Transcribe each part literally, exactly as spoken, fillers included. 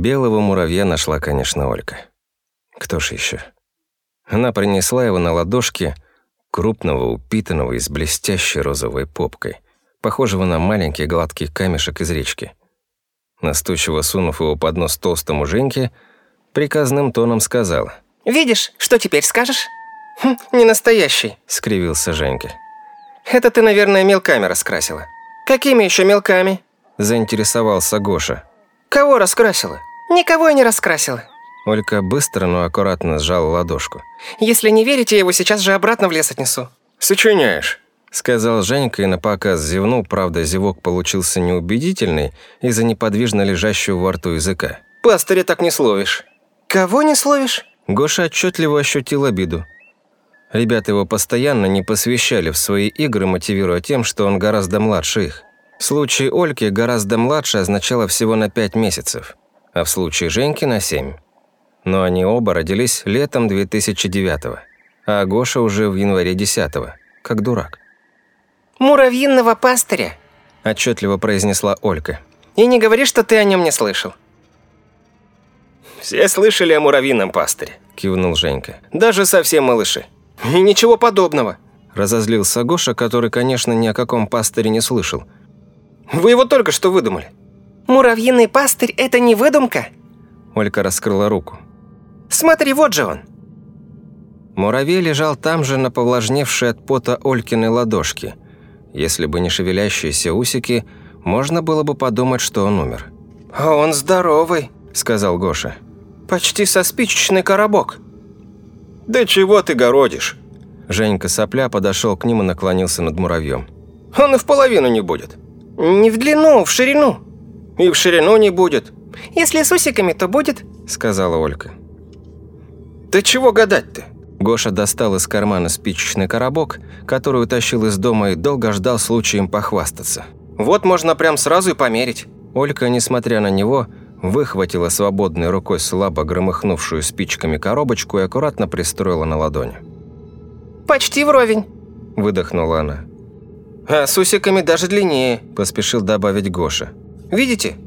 Белого муравья нашла, конечно, Олька. Кто ж еще? Она принесла его на ладошке, крупного, упитанного и с блестящей розовой попкой, похожего на маленький гладкий камешек из речки. Настойчиво сунув его под нос толстому Женьке, приказным тоном сказала: «Видишь, что теперь скажешь?» «Хм, не настоящий», — скривился Женька. «Это ты, наверное, мелками раскрасила». «Какими еще мелками?» — заинтересовался Гоша. «Кого раскрасила?» «Никого я не раскрасила». Олька быстро, но аккуратно сжала ладошку. «Если не верите, я его сейчас же обратно в лес отнесу». «Сочиняешь», — сказал Женька и напоказ зевнул, правда, зевок получился неубедительный из-за неподвижно лежащего во рту языка. «Пастыря так не словишь». «Кого не словишь?» Гоша отчетливо ощутил обиду. Ребята его постоянно не посвящали в свои игры, мотивируя тем, что он гораздо младше их. В случае Ольки гораздо младше означало всего на пять месяцев, а в случае Женьки на семь. Но они оба родились летом две тысячи девятого, а Гоша уже в январе десятого, как дурак. «Муравьиного пастыря», – отчетливо произнесла Олька. «И не говори, что ты о нем не слышал». «Все слышали о муравьином пастыре», – кивнул Женька. «Даже совсем малыши». «И ничего подобного», – разозлился Гоша, который, конечно, ни о каком пастыре не слышал. «Вы его только что выдумали». «Муравьиный пастырь – это не выдумка?» Олька раскрыла руку. «Смотри, вот же он». Муравей лежал там же на повлажневшей от пота Олькиной ладошке. Если бы не шевелящиеся усики, можно было бы подумать, что он умер. «А он здоровый», – сказал Гоша. «Почти со спичечный коробок». «Да чего ты городишь?» Женька сопля подошел к ним и наклонился над муравьем. «Он и в половину не будет». «Не в длину, в ширину». «И в ширину не будет». «Если с усиками, то будет», – сказала Олька. «Да чего гадать-то?» Гоша достал из кармана спичечный коробок, который утащил из дома и долго ждал случаем похвастаться. «Вот можно прям сразу и померить». Олька, несмотря на него, выхватила свободной рукой слабо громыхнувшую спичками коробочку и аккуратно пристроила на ладони. «Почти вровень», – выдохнула она. «А с усиками даже длиннее», – поспешил добавить Гоша. «Видите?»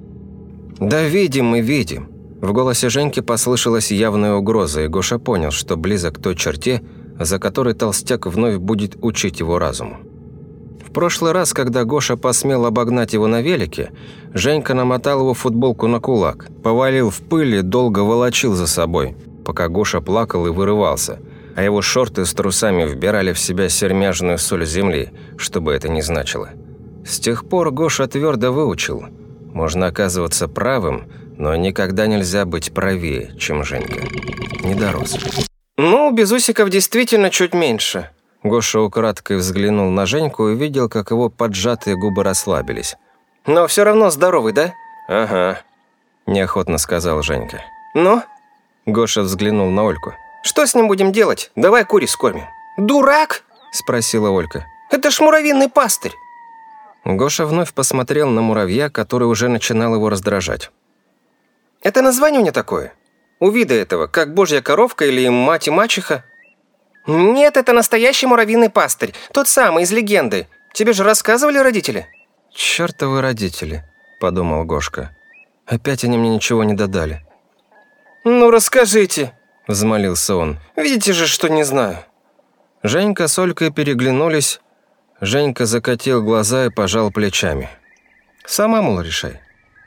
«Да видим мы, видим». В голосе Женьки послышалась явная угроза, и Гоша понял, что близок к той черте, за которой толстяк вновь будет учить его разуму. В прошлый раз, когда Гоша посмел обогнать его на велике, Женька намотал его футболку на кулак, повалил в пыль и долго волочил за собой, пока Гоша плакал и вырывался, а его шорты с трусами вбирали в себя сермяжную соль земли, что бы это ни значило. С тех пор Гоша твердо выучил: можно оказываться правым, но никогда нельзя быть правее, чем Женька. Не дорос. «Ну, без усиков действительно чуть меньше». Гоша украдкой взглянул на Женьку и увидел, как его поджатые губы расслабились. «Но все равно здоровый, да?» «Ага», – неохотно сказал Женька. «Ну?» Гоша взглянул на Ольку. «Что с ним будем делать? Давай куриц скормим». «Дурак?» – спросила Олька. «Это ж муравьиный пастырь». Гоша вновь посмотрел на муравья, который уже начинал его раздражать. «Это название у меня такое? У вида этого, как божья коровка или мать и мачеха?» «Нет, это настоящий муравьиный пастырь, тот самый, из легенды. Тебе же рассказывали родители?» «Чёртовы родители», – подумал Гошка. «Опять они мне ничего не додали». «Ну, расскажите», – взмолился он. «Видите же, что не знаю». Женька с Олькой переглянулись. Женька закатил глаза и пожал плечами. «Сама, мол, решай».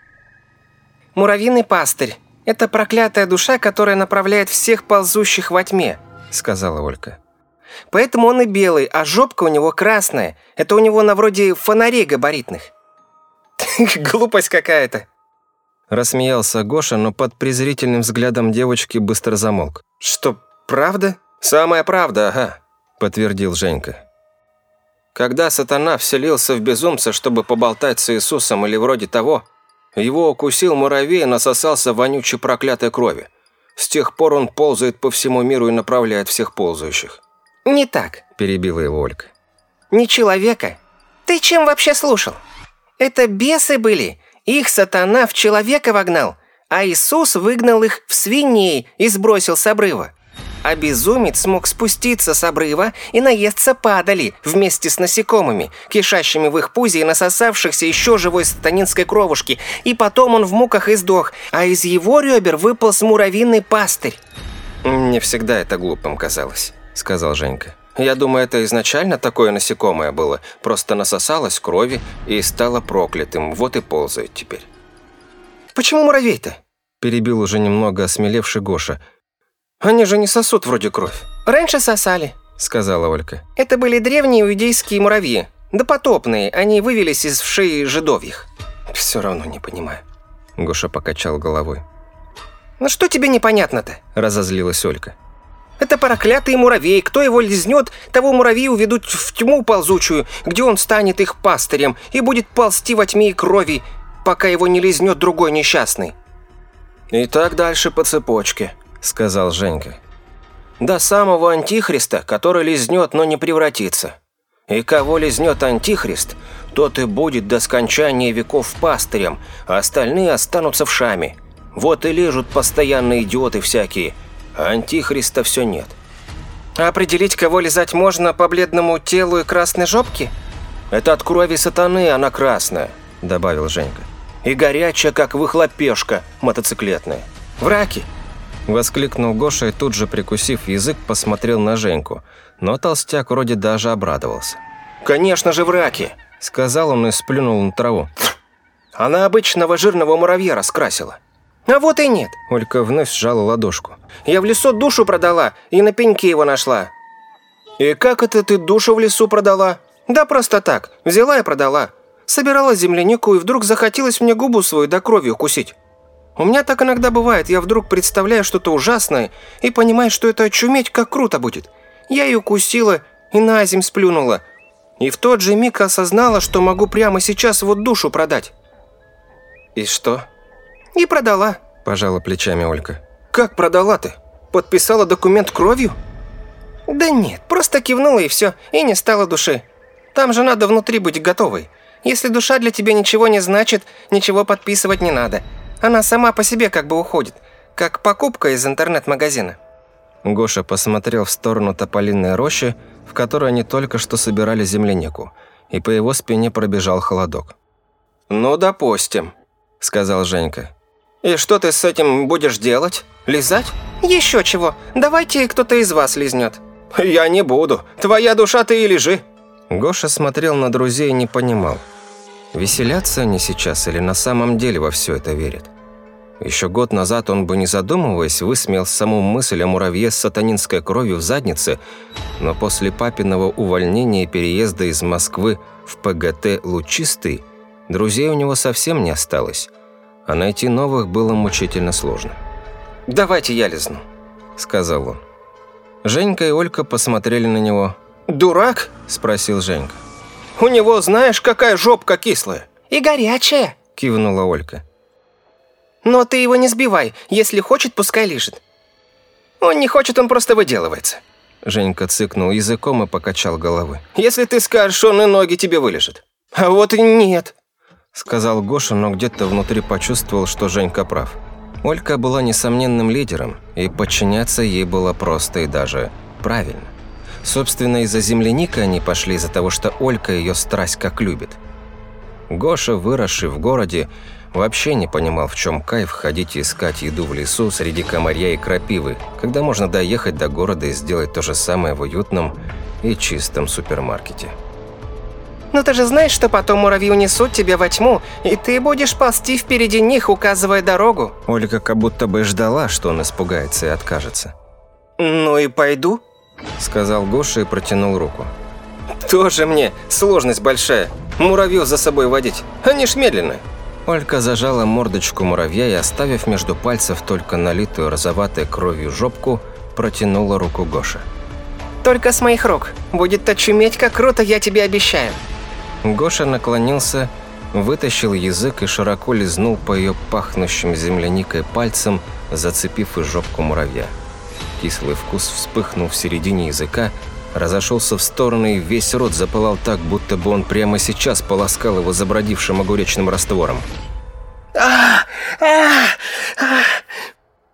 «Муравьиный пастырь – это проклятая душа, которая направляет всех ползущих во тьме», – сказала Олька. «Поэтому он и белый, а жопка у него красная. Это у него на вроде фонарей габаритных». «Глупость какая-то», – рассмеялся Гоша, но под презрительным взглядом девочки быстро замолк. «Что, правда?» «Самая правда, ага», – подтвердил Женька. «Когда сатана вселился в безумца, чтобы поболтать с Иисусом или вроде того, его укусил муравей и насосался вонючей проклятой крови. С тех пор он ползает по всему миру и направляет всех ползающих». «Не так», – перебила его Ольга. «Не человека. Ты чем вообще слушал? Это бесы были. Их сатана в человека вогнал, а Иисус выгнал их в свиней и сбросил с обрыва. А безумец смог спуститься с обрыва и наесться падали вместе с насекомыми, кишащими в их пузе и насосавшихся еще живой сатанинской кровушки. И потом он в муках и сдох, а из его ребер выполз муравьиный пастырь. «Мне всегда это глупым казалось», — сказал Женька. «Я думаю, это изначально такое насекомое было, просто насосалось крови и стало проклятым, вот и ползает теперь». «Почему муравей-то?» — перебил уже немного осмелевший Гоша. «Они же не сосут вроде кровь». «Раньше сосали», — сказала Олька. «Это были древние иудейские муравьи, допотопные, они вывелись из вшей жидовьих». «Все равно не понимаю», — Гоша покачал головой. «Ну что тебе непонятно-то?» — разозлилась Олька. «Это проклятый муравей, кто его лизнет, того муравьи уведут в тьму ползучую, где он станет их пастырем и будет ползти во тьме и крови, пока его не лизнет другой несчастный». «И так дальше по цепочке», — сказал Женька. «До самого Антихриста, который лизнет, но не превратится. И кого лизнет Антихрист, тот и будет до скончания веков пастырем, а остальные останутся вшами. Вот и лежат постоянно идиоты всякие, а Антихриста все нет». «А определить, кого лизать можно по бледному телу и красной жопке?» «Это от крови сатаны она красная», — добавил Женька. «И горячая, как выхлопешка мотоциклетная. Враки!» Воскликнул Гоша и тут же, прикусив язык, посмотрел на Женьку. Но толстяк вроде даже обрадовался. «Конечно же враки!» — сказал он и сплюнул на траву. «Она обычного жирного муравья раскрасила». «А вот и нет!» — Олька вновь сжала ладошку. «Я в лесу душу продала и на пеньке его нашла». «И как это ты душу в лесу продала?» «Да просто так, взяла и продала. Собирала землянику, и вдруг захотелось мне губу свою до крови укусить. У меня так иногда бывает, я вдруг представляю что-то ужасное и понимаю, что это очуметь как круто будет. Я ее укусила и на земь сплюнула. И в тот же миг осознала, что могу прямо сейчас вот душу продать». «И что?» «И продала», – пожала плечами Олька. «Как продала ты? Подписала документ кровью?» «Да нет, просто кивнула и все, и не стало души. Там же надо внутри быть готовой. Если душа для тебя ничего не значит, ничего подписывать не надо. Она сама по себе как бы уходит, как покупка из интернет-магазина». Гоша посмотрел в сторону тополиной рощи, в которой они только что собирали землянику, и по его спине пробежал холодок. «Ну, допустим», — сказал Женька. «И что ты с этим будешь делать? Лизать?» «Еще чего. Давайте кто-то из вас лизнет». «Я не буду. Твоя душа, ты и лежи». Гоша смотрел на друзей и не понимал, веселятся они сейчас или на самом деле во все это верят. Еще год назад он бы, не задумываясь, высмеял саму мысль о муравье с сатанинской кровью в заднице, но после папиного увольнения и переезда из Москвы в ПГТ «Лучистый» друзей у него совсем не осталось, а найти новых было мучительно сложно. «Давайте я лизну», — сказал он. Женька и Олька посмотрели на него. «Дурак?» – спросил Женька. «У него, знаешь, какая жопка кислая». «И горячая», – кивнула Олька. «Но ты его не сбивай. Если хочет, пускай лежит». «Он не хочет, он просто выделывается». Женька цыкнул языком и покачал головой. «Если ты скажешь, он и ноги тебе вылежит». «А вот и нет», – сказал Гоша, но где-то внутри почувствовал, что Женька прав. Олька была несомненным лидером, и подчиняться ей было просто и даже правильно. Собственно, из-за земляника они пошли из-за того, что Олька ее страсть как любит. Гоша, выросший в городе, вообще не понимал, в чем кайф ходить и искать еду в лесу среди комарья и крапивы, когда можно доехать до города и сделать то же самое в уютном и чистом супермаркете. «Ну ты же знаешь, что потом муравьи унесут тебя во тьму, и ты будешь ползти впереди них, указывая дорогу». Ольга как будто бы ждала, что он испугается и откажется. «Ну и пойду», – сказал Гоша и протянул руку. «Тоже мне сложность большая, муравьев за собой водить, они ж медленные». Олька зажала мордочку муравья и, оставив между пальцев только налитую розоватой кровью жопку, протянула руку Гоше. «Только с моих рук. Будет очуметь, как круто, я тебе обещаю». Гоша наклонился, вытащил язык и широко лизнул по ее пахнущим земляникой пальцам, зацепив и жопку муравья. Кислый вкус вспыхнул в середине языка, разошелся в стороны и весь рот запылал так, будто бы он прямо сейчас полоскал его забродившим огуречным раствором. А, а, а.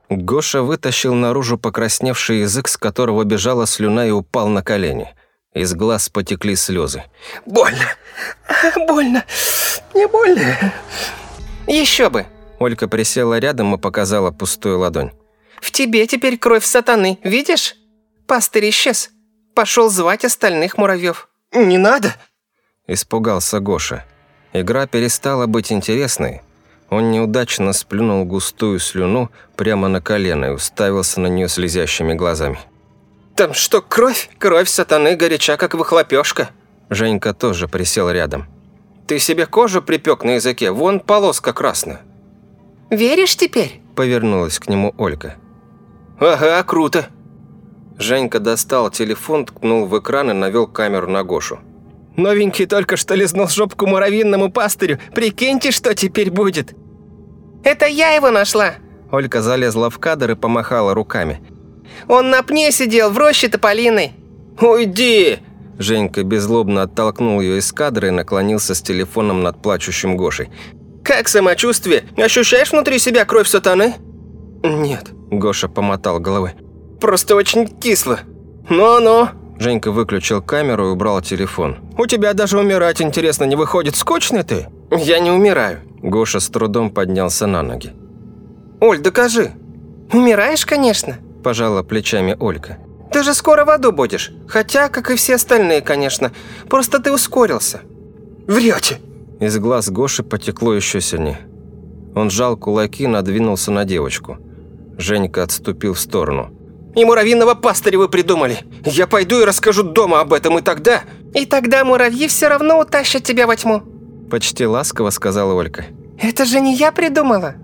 Гоша вытащил наружу покрасневший язык, с которого бежала слюна, и упал на колени. Из глаз потекли слезы. «Больно! Больно! Не больно!» «Еще бы!» Олька присела рядом и показала пустую ладонь. «В тебе теперь кровь сатаны, видишь? Пастырь исчез. Пошел звать остальных муравьев». «Не надо!» Испугался Гоша. Игра перестала быть интересной. Он неудачно сплюнул густую слюну прямо на колено и уставился на нее слезящими глазами. «Там что, кровь? Кровь сатаны горяча, как выхлопешка». Женька тоже присел рядом. «Ты себе кожу припек на языке, вон полоска красная». «Веришь теперь?» – повернулась к нему Олька. «Ага, круто». Женька достал телефон, ткнул в экран и навел камеру на Гошу. «Новенький только что лизнул жопку муравьиному пастырю. Прикиньте, что теперь будет». «Это я его нашла!» Олька залезла в кадр и помахала руками. «Он на пне сидел, в роще тополиной». «Уйди!» Женька беззлобно оттолкнул ее из кадра и наклонился с телефоном над плачущим Гошей. «Как самочувствие? Ощущаешь внутри себя кровь сатаны?» «Нет», – Гоша помотал головой. «Просто очень кисло. Ну-ну». Женька выключил камеру и убрал телефон. «У тебя даже умирать, интересно, не выходит? Скучный ты?» «Я не умираю». Гоша с трудом поднялся на ноги. «Оль, докажи». «Умираешь, конечно», – пожала плечами Олька. «Ты же скоро в аду будешь. Хотя, как и все остальные, конечно. Просто ты ускорился». «Врете». Из глаз Гоши потекло еще сильнее. Он сжал кулаки и надвинулся на девочку. Женька отступил в сторону. «И муравьиного пастыря вы придумали. Я пойду и расскажу дома об этом, и тогда...» «И тогда муравьи все равно утащат тебя во тьму», – почти ласково сказала Олька. «Это же не я придумала».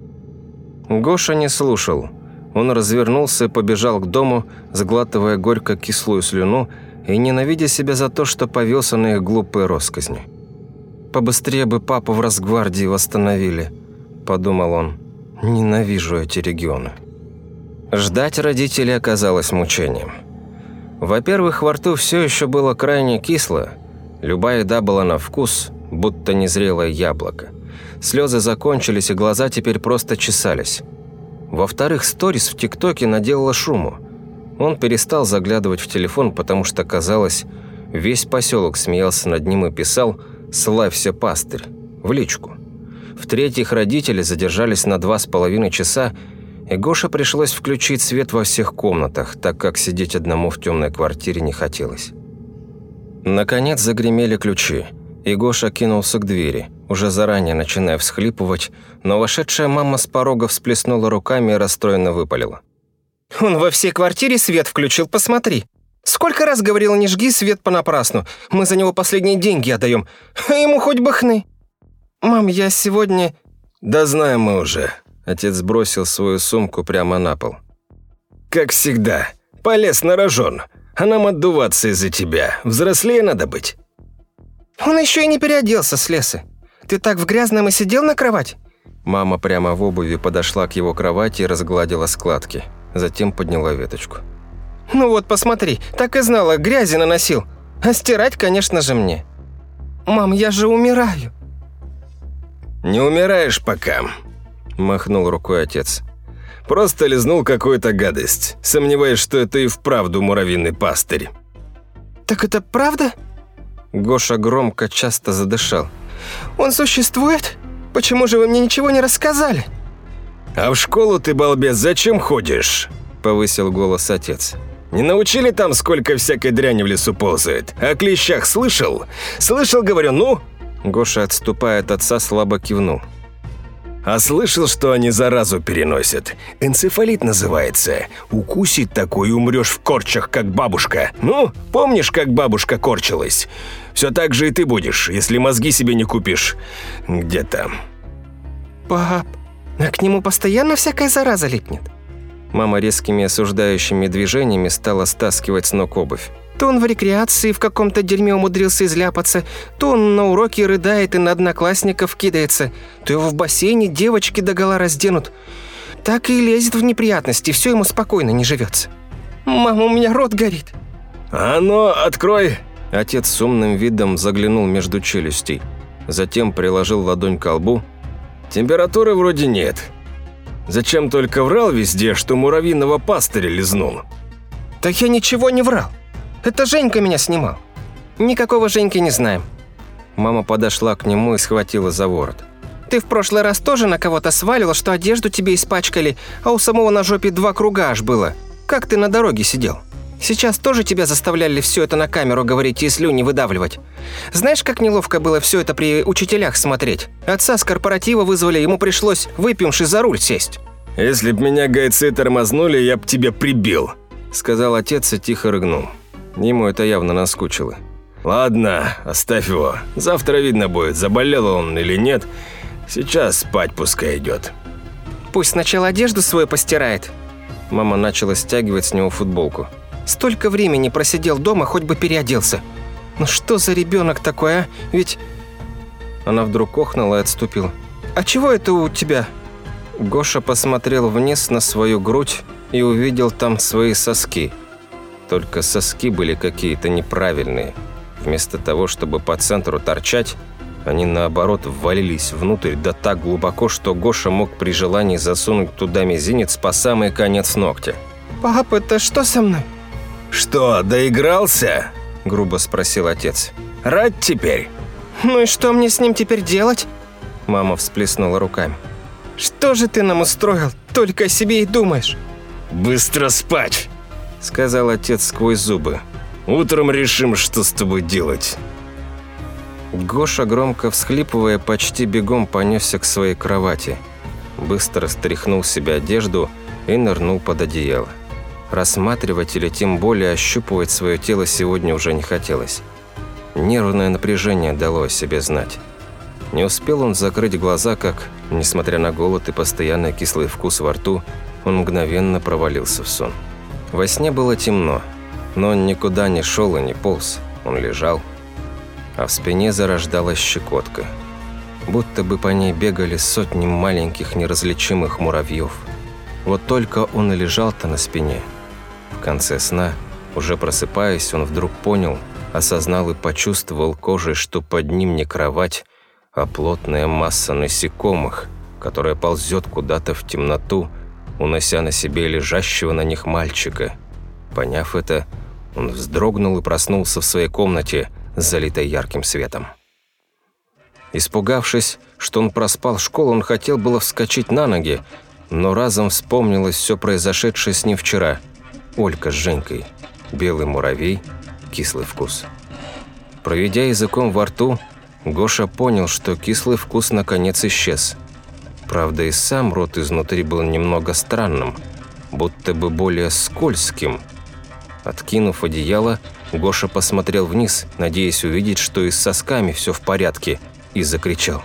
Гоша не слушал. Он развернулся и побежал к дому, сглатывая горько-кислую слюну и ненавидя себя за то, что повелся на их глупые росказни. «Побыстрее бы папу в Росгвардии восстановили», – подумал он. «Ненавижу эти регионы». Ждать родителей оказалось мучением. Во-первых, во рту все еще было крайне кисло. Любая еда была на вкус, будто незрелое яблоко. Слезы закончились, и глаза теперь просто чесались. Во-вторых, сторис в ТикТоке наделала шуму. Он перестал заглядывать в телефон, потому что, казалось, весь поселок смеялся над ним и писал «Славься, пастырь» в личку. В-третьих, родители задержались на два с половиной часа, и Гоше пришлось включить свет во всех комнатах, так как сидеть одному в темной квартире не хотелось. Наконец загремели ключи, и Гоша кинулся к двери, уже заранее начиная всхлипывать, но вошедшая мама с порога всплеснула руками и расстроенно выпалила. «Он во всей квартире свет включил, посмотри. Сколько раз говорил, не жги свет понапрасну, мы за него последние деньги отдаем, а ему хоть бы хны. Мам, я сегодня...» «Да знаем мы уже». Отец бросил свою сумку прямо на пол. «Как всегда, полез на рожон, а нам отдуваться из-за тебя. Взрослее надо быть». «Он еще и не переоделся с леса. Ты так в грязном и сидел на кровати?» Мама прямо в обуви подошла к его кровати и разгладила складки. Затем подняла веточку. «Ну вот, посмотри, так и знала, грязи наносил. А стирать, конечно же, мне. Мам, я же умираю». «Не умираешь пока», – махнул рукой отец. «Просто лизнул какую-то гадость. Сомневаюсь, что это и вправду муравьиный пастырь». «Так это правда?» Гоша громко, часто задышал. «Он существует? Почему же вы мне ничего не рассказали?» «А в школу ты, балбес, зачем ходишь?» – повысил голос отец. «Не научили там, сколько всякой дряни в лесу ползает? О клещах слышал? Слышал, говорю, ну?» Гоша, отступая от отца, слабо кивнул. «А слышал, что они заразу переносят? Энцефалит называется. Укусит такой и умрешь в корчах, как бабушка. Ну, помнишь, как бабушка корчилась? Все так же и ты будешь, если мозги себе не купишь. Где там?» «Пап, а к нему постоянно всякая зараза липнет?» Мама резкими осуждающими движениями стала стаскивать с ног обувь. То он в рекреации в каком-то дерьме умудрился изляпаться, то он на уроке рыдает и на одноклассников кидается, то его в бассейне девочки догола разденут. Так и лезет в неприятности, все ему спокойно не живется. Мама, у меня рот горит». «А ну, открой!» Отец с умным видом заглянул между челюстей. Затем приложил ладонь к лбу. «Температуры вроде нет». Зачем только врал везде, что муравьиного пастыря лизнул? Так я ничего не врал. Это Женька меня снимал. Никакого Женьки не знаем. Мама подошла к нему и схватила за ворот. Ты в прошлый раз тоже на кого-то свалила, что одежду тебе испачкали, а у самого на жопе два круга аж было. Как ты на дороге сидел? Сейчас тоже тебя заставляли все это на камеру говорить и слюни выдавливать. Знаешь, как неловко было все это при учителях смотреть? Отца с корпоратива вызвали, ему пришлось выпивши за руль сесть. Если б меня гайцы тормознули, я б тебя прибил, сказал отец и тихо рыгнул. Ему это явно наскучило. Ладно, оставь его. Завтра видно будет, заболел он или нет. Сейчас спать пускай идет. Пусть сначала одежду свою постирает. Мама начала стягивать с него футболку. Столько времени просидел дома, хоть бы переоделся. Ну что за ребенок такой, а? Ведь... Она вдруг охнула и отступила. А чего это у тебя? Гоша посмотрел вниз на свою грудь и увидел там свои соски. Только соски были какие-то неправильные. Вместо того, чтобы по центру торчать, они наоборот ввалились внутрь да так глубоко, что Гоша мог при желании засунуть туда мизинец по самый конец ногтя. «Папа, это что со мной?» «Что, доигрался?» – грубо спросил отец. «Рад теперь?» «Ну и что мне с ним теперь делать?» Мама всплеснула руками. «Что же ты нам устроил? Только о себе и думаешь». «Быстро спать!» – сказал отец сквозь зубы. «Утром решим, что с тобой делать». Гоша, громко всхлипывая, почти бегом понесся к своей кровати. Быстро стряхнул с себя одежду и нырнул под одеяло. Рассматривать или тем более ощупывать свое тело сегодня уже не хотелось. Нервное напряжение дало о себе знать. Не успел он закрыть глаза, как, несмотря на голод и постоянный кислый вкус во рту, он мгновенно провалился в сон. Во сне было темно, но он никуда не шел и не полз, он лежал. А в спине зарождалась щекотка. Будто бы по ней бегали сотни маленьких неразличимых муравьев. Вот только он и лежал-то на спине. В конце сна, уже просыпаясь, он вдруг понял, осознал и почувствовал кожей, что под ним не кровать, а плотная масса насекомых, которая ползет куда-то в темноту, унося на себе лежащего на них мальчика. Поняв это, он вздрогнул и проснулся в своей комнате, залитой ярким светом. Испугавшись, что он проспал школу, он хотел было вскочить на ноги, но разом вспомнилось все произошедшее с ним вчера. Олька с Женькой, белый муравей, кислый вкус. Проведя языком во рту, Гоша понял, что кислый вкус наконец исчез. Правда, и сам рот изнутри был немного странным, будто бы более скользким. Откинув одеяло, Гоша посмотрел вниз, надеясь увидеть, что и с сосками все в порядке, и закричал.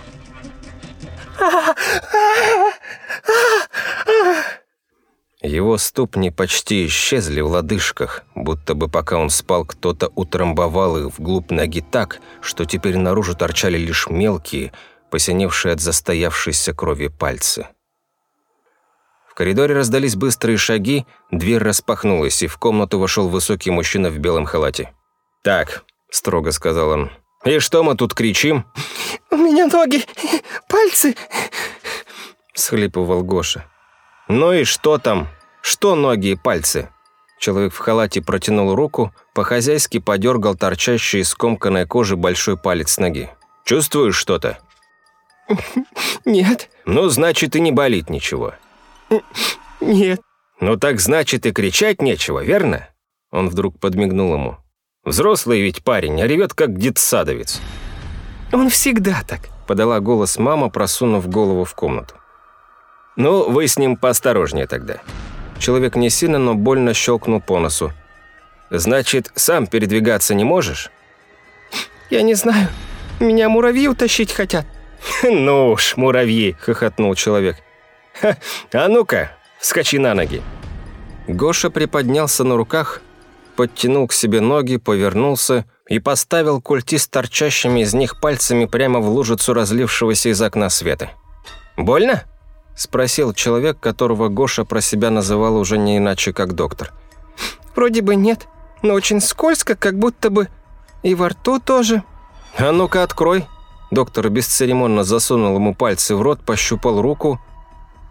Его ступни почти исчезли в лодыжках, будто бы пока он спал, кто-то утрамбовал их вглубь ноги так, что теперь наружу торчали лишь мелкие, посиневшие от застоявшейся крови пальцы. В коридоре раздались быстрые шаги, дверь распахнулась, и в комнату вошел высокий мужчина в белом халате. «Так», – строго сказал он, – «и что мы тут кричим?» «У меня ноги, пальцы», – всхлипывал Гоша. «Ну и что там? Что ноги и пальцы?» Человек в халате протянул руку, по-хозяйски подергал торчащий из скомканной кожи большой палец ноги. «Чувствуешь что-то?» «Нет». «Ну, значит, и не болит ничего». «Нет». «Ну так значит, и кричать нечего, верно?» Он вдруг подмигнул ему. «Взрослый ведь парень, а ревет как детсадовец». «Он всегда так», – подала голос мама, просунув голову в комнату. «Ну, вы с ним поосторожнее тогда». Человек не сильно, но больно щелкнул по носу. «Значит, сам передвигаться не можешь?» «Я не знаю. Меня муравьи утащить хотят». «Ну уж, муравьи!» – хохотнул человек. «Ха, а ну-ка, вскочи на ноги». Гоша приподнялся на руках, подтянул к себе ноги, повернулся и поставил культи с торчащими из них пальцами прямо в лужицу разлившегося из окна света. «Больно?» – спросил человек, которого Гоша про себя называл уже не иначе, как доктор. «Вроде бы нет, но очень скользко, как будто бы и во рту тоже». «А ну-ка, открой». Доктор бесцеремонно засунул ему пальцы в рот, пощупал руку.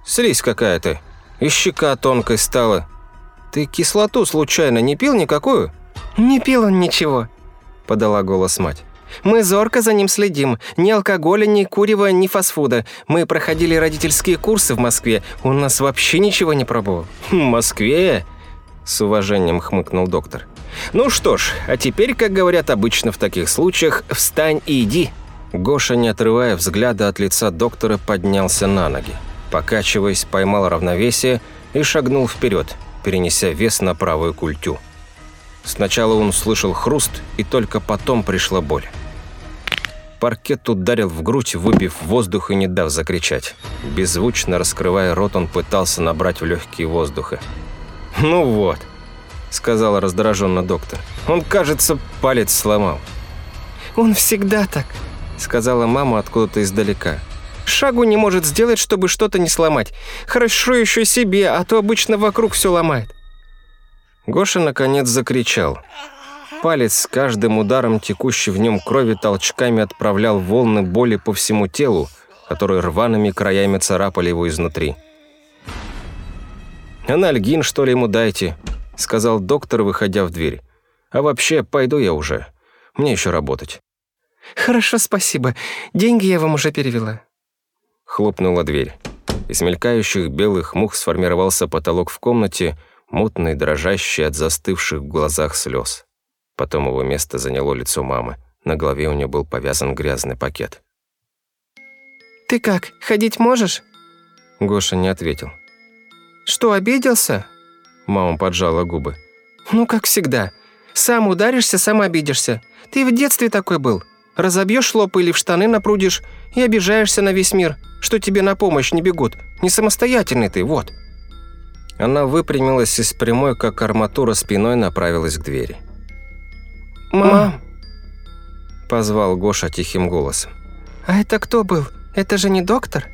Слизь какая-то. И щека тонкой стала. Ты кислоту случайно не пил никакую?» «Не пил он ничего», – подала голос мать. «Мы зорко за ним следим. Ни алкоголя, ни курева, ни фастфуда. Мы проходили родительские курсы в Москве. Он нас вообще ничего не пробовал». «В Москве?» – с уважением хмыкнул доктор. «Ну что ж, а теперь, как говорят обычно в таких случаях, встань и иди». Гоша, не отрывая взгляда от лица доктора, поднялся на ноги. Покачиваясь, поймал равновесие и шагнул вперед, перенеся вес на правую культю. Сначала он услышал хруст, и только потом пришла боль. Паркет ударил в грудь, выбив воздух и не дав закричать. Беззвучно раскрывая рот, он пытался набрать в легкие воздуха. «Ну вот», — сказал раздраженно доктор, — «он, кажется, палец сломал». «Он всегда так», — сказала мама откуда-то издалека. «Шагу не может сделать, чтобы что-то не сломать. Хорошо еще себе, а то обычно вокруг все ломает». Гоша наконец закричал. Палец с каждым ударом текущей в нем крови толчками отправлял волны боли по всему телу, которые рваными краями царапали его изнутри. «Анальгин, что ли, ему дайте», — сказал доктор, выходя в дверь. «А вообще, пойду я уже. Мне еще работать». «Хорошо, спасибо. Деньги я вам уже перевела». Хлопнула дверь. Из мелькающих белых мух сформировался потолок в комнате, мутный, дрожащий от застывших в глазах слез. Потом его место заняло лицо мамы. На голове у нее был повязан грязный пакет. «Ты как, ходить можешь?» Гоша не ответил. «Что, обиделся?» Мама поджала губы. «Ну, как всегда. Сам ударишься, сам обидишься. Ты в детстве такой был. Разобьешь лоб или в штаны напрудишь и обижаешься на весь мир, что тебе на помощь не бегут. Не самостоятельный ты, вот». Она выпрямилась и с прямой, как арматура, спиной направилась к двери. «Мам!» – позвал Гоша тихим голосом. «А это кто был? Это же не доктор?»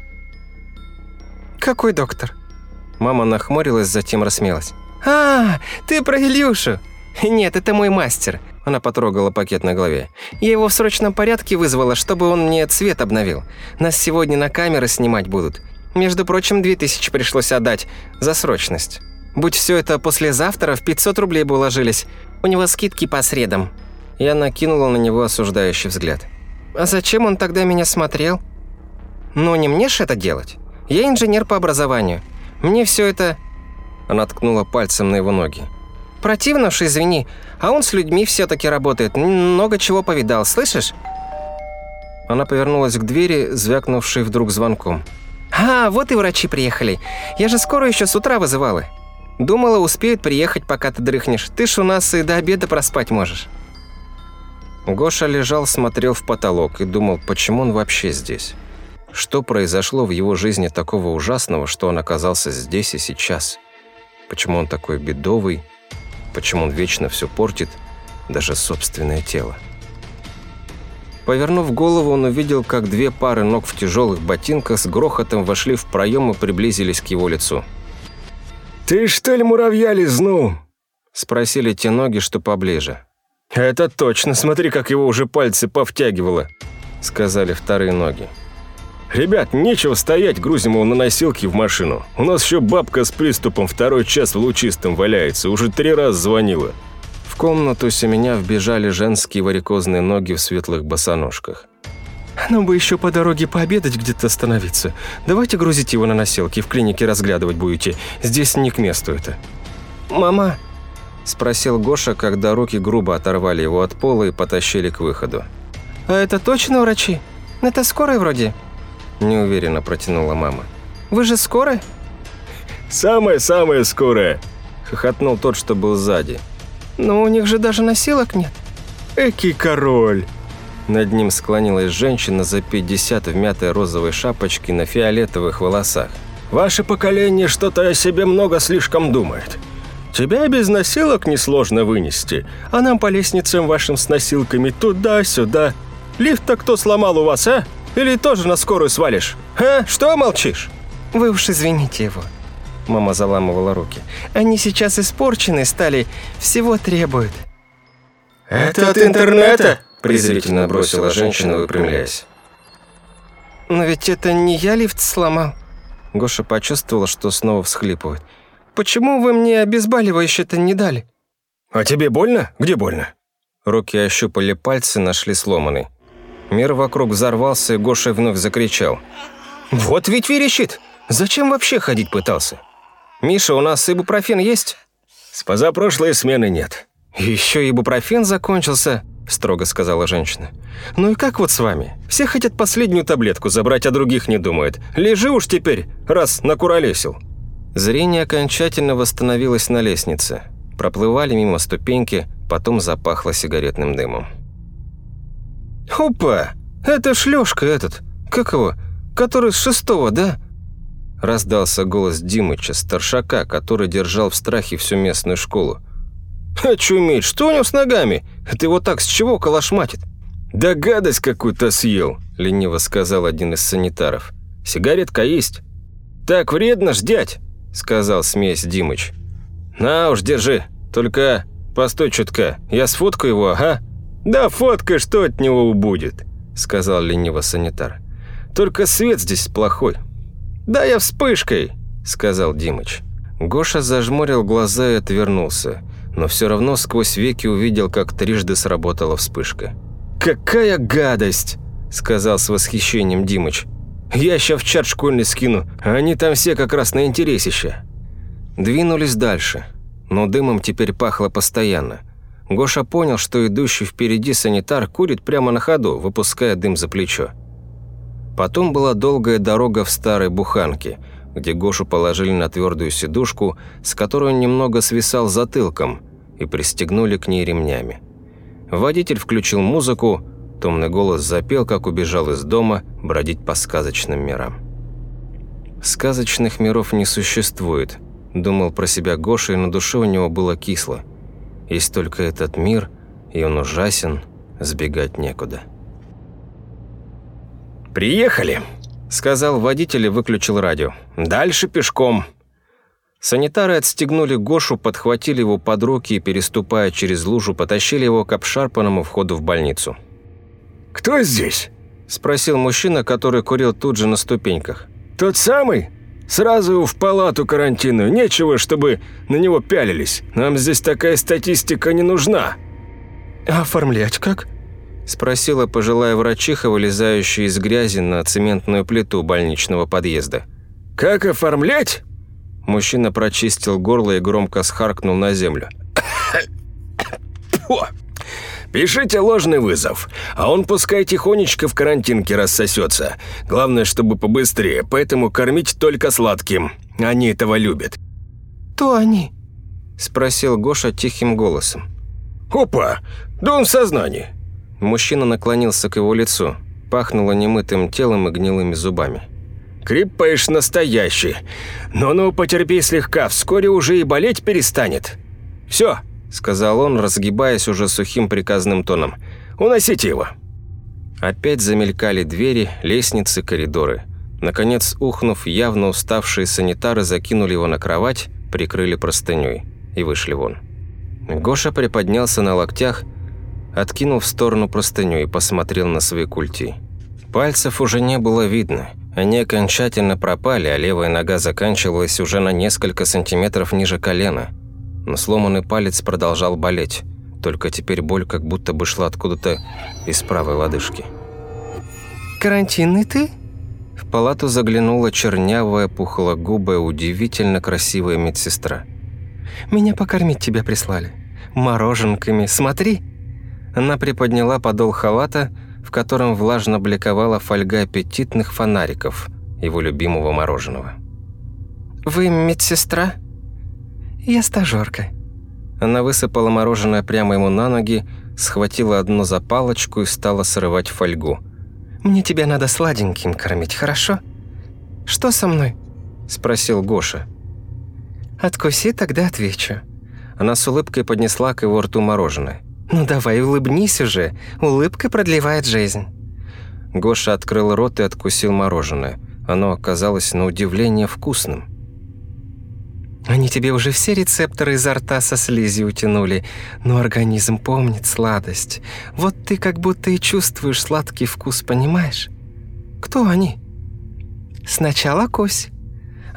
«Какой доктор?» Мама нахмурилась, затем рассмеялась. «А, ты про Илюшу? Нет, это мой мастер». Она потрогала пакет на голове. «Я его в срочном порядке вызвала, чтобы он мне цвет обновил. Нас сегодня на камеры снимать будут. Между прочим, две тысячи пришлось отдать за срочность. Будь все это послезавтра, в пятьсот рублей бы уложились. У него скидки по средам». Я накинула на него осуждающий взгляд. «А зачем он тогда меня смотрел?» «Ну, не мне ж это делать. Я инженер по образованию. Мне все это...» Она ткнула пальцем на его ноги. «Противно уж, извини, а он с людьми все-таки работает. Много чего повидал, слышишь?» Она повернулась к двери, звякнувшей вдруг звонком. «А, вот и врачи приехали. Я же скоро еще с утра вызывала. Думала, успеют приехать, пока ты дрыхнешь. Ты ж у нас и до обеда проспать можешь». Гоша лежал, смотрел в потолок и думал, почему он вообще здесь. Что произошло в его жизни такого ужасного, что он оказался здесь и сейчас? Почему он такой бедовый? Почему он вечно все портит, даже собственное тело? Повернув голову, он увидел, как две пары ног в тяжелых ботинках с грохотом вошли в проем и приблизились к его лицу. «Ты что ли муравья лизнул?» – спросили те ноги, что поближе. «Это точно, смотри, как его уже пальцы повтягивало», – сказали вторые ноги. «Ребят, нечего стоять, грузим его на носилки в машину. У нас еще бабка с приступом второй час в Лучистом валяется, уже три раза звонила». В комнату семеня вбежали женские варикозные ноги в светлых босоножках. «Нам бы еще по дороге пообедать где-то остановиться. Давайте грузить его на носилки, в клинике разглядывать будете. Здесь не к месту это». «Мама», – спросил Гоша, когда руки грубо оторвали его от пола и потащили к выходу. «А это точно врачи? Это скорая вроде?» – неуверенно протянула мама. «Вы же скорая?» «Самая-самая скорая», – хохотнул тот, что был сзади. «Но у них же даже носилок нет». «Экий король!» Над ним склонилась женщина за пятьдесят в мятой розовой шапочке на фиолетовых волосах. «Ваше поколение что-то о себе много слишком думает. Тебя без носилок несложно вынести, а нам по лестницам вашим с носилками туда-сюда. Лифт-то кто сломал у вас, а? Или тоже на скорую свалишь? А? Что молчишь?» «Вы уж извините его». Мама заламывала руки. «Они сейчас испорчены стали, всего требуют». «Это от интернета?» – презрительно бросила женщина, выпрямляясь. «Но ведь это не я лифт сломал». Гоша почувствовала, что снова всхлипывает. «Почему вы мне обезболивающее-то не дали?» «А тебе больно? Где больно?» Руки ощупали пальцы, нашли сломанный. Мир вокруг взорвался, и Гоша вновь закричал. «Вот ведь верещит! Зачем вообще ходить пытался? Миша, у нас ибупрофен есть?» «С позапрошлой смены нет». «Еще ибупрофен закончился», – строго сказала женщина. «Ну и как вот с вами? Все хотят последнюю таблетку забрать, а других не думают. Лежи уж теперь, раз накуролесил». Зрение окончательно восстановилось на лестнице. Проплывали мимо ступеньки, потом запахло сигаретным дымом. «Опа! Это ж Лёшка этот, как его, который с шестого, да?» Раздался голос Димыча, старшака, который держал в страхе всю местную школу. «Очуметь, что у него с ногами? Это его так с чего калашматит?» «Да гадость какую-то съел», – лениво сказал один из санитаров. «Сигаретка есть». «Так вредно ж, дядь», – сказал, смеясь, Димыч. «На уж, держи, только постой чутка, я сфоткаю его, ага». «Да фоткай, что от него убудет», – сказал лениво санитар. «Только свет здесь плохой». «Да я вспышкой», – сказал Димыч. Гоша зажмурил глаза и отвернулся, но все равно сквозь веки увидел, как трижды сработала вспышка. «Какая гадость!» – сказал с восхищением Димыч. «Я ща в чат школьный скину, а они там все как раз на интересище». Двинулись дальше, но дымом теперь пахло постоянно. Гоша понял, что идущий впереди санитар курит прямо на ходу, выпуская дым за плечо. Потом была долгая дорога в старой буханке, где Гошу положили на твердую сидушку, с которой он немного свисал затылком, и пристегнули к ней ремнями. Водитель включил музыку, томный голос запел, как убежал из дома бродить по сказочным мирам. «Сказочных миров не существует», – думал про себя Гоша, и на душе у него было кисло. Есть только этот мир, и он ужасен, сбегать некуда. «Приехали», – сказал водитель и выключил радио. «Дальше пешком». Санитары отстегнули Гошу, подхватили его под руки и, переступая через лужу, потащили его к обшарпанному входу в больницу. «Кто здесь?» – спросил мужчина, который курил тут же на ступеньках. «Тот самый? Сразу в палату карантинную, нечего, чтобы на него пялились. Нам здесь такая статистика не нужна». «А оформлять как?» – спросила пожилая врачиха, вылезающая из грязи на цементную плиту больничного подъезда. «Как оформлять?» Мужчина прочистил горло и громко схаркнул на землю. «Пишите ложный вызов, а он пускай тихонечко в карантинке рассосется. Главное, чтобы побыстрее, поэтому кормить только сладким. Они этого любят». «Кто они?» – спросил Гоша тихим голосом. «Опа! Да он в сознании!» Мужчина наклонился к его лицу. Пахнуло немытым телом и гнилыми зубами. «Крепыш настоящий. Но-ну, потерпи слегка, вскоре уже и болеть перестанет. Все!» – сказал он, разгибаясь уже сухим приказным тоном. «Уносите его!» Опять замелькали двери, лестницы, коридоры. Наконец, ухнув, явно уставшие санитары закинули его на кровать, прикрыли простыней и вышли вон. Гоша приподнялся на локтях, откинул в сторону простыню и посмотрел на свои культи. Пальцев уже не было видно. Они окончательно пропали, а левая нога заканчивалась уже на несколько сантиметров ниже колена. Но сломанный палец продолжал болеть, только теперь боль как будто бы шла откуда-то из правой лодыжки. «Карантинный ты?» В палату заглянула чернявая, пухлогубая, удивительно красивая медсестра. «Меня покормить тебя прислали. Мороженками, смотри!» Она приподняла подол халата, в котором влажно бликовала фольга аппетитных фонариков, его любимого мороженого. «Вы медсестра?» «Я стажерка». Она высыпала мороженое прямо ему на ноги, схватила одну за палочку и стала срывать фольгу. «Мне тебя надо сладеньким кормить, хорошо?» «Что со мной?» – спросил Гоша. «Откуси, тогда отвечу». Она с улыбкой поднесла к его рту мороженое. «Ну давай, улыбнись уже, улыбка продлевает жизнь». Гоша открыл рот и откусил мороженое. Оно оказалось на удивление вкусным. «Они тебе уже все рецепторы изо рта со слизью утянули, но организм помнит сладость. Вот ты как будто и чувствуешь сладкий вкус, понимаешь? Кто они?» «Сначала кусь,